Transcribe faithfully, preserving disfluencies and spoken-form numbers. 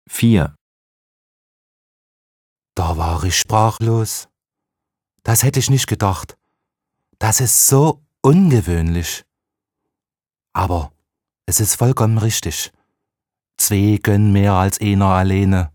vier, Da war ich sprachlos. Das hätte ich nicht gedacht. Das ist so ungewöhnlich. Aber es ist vollkommen richtig. Zwei können mehr als einer alleine.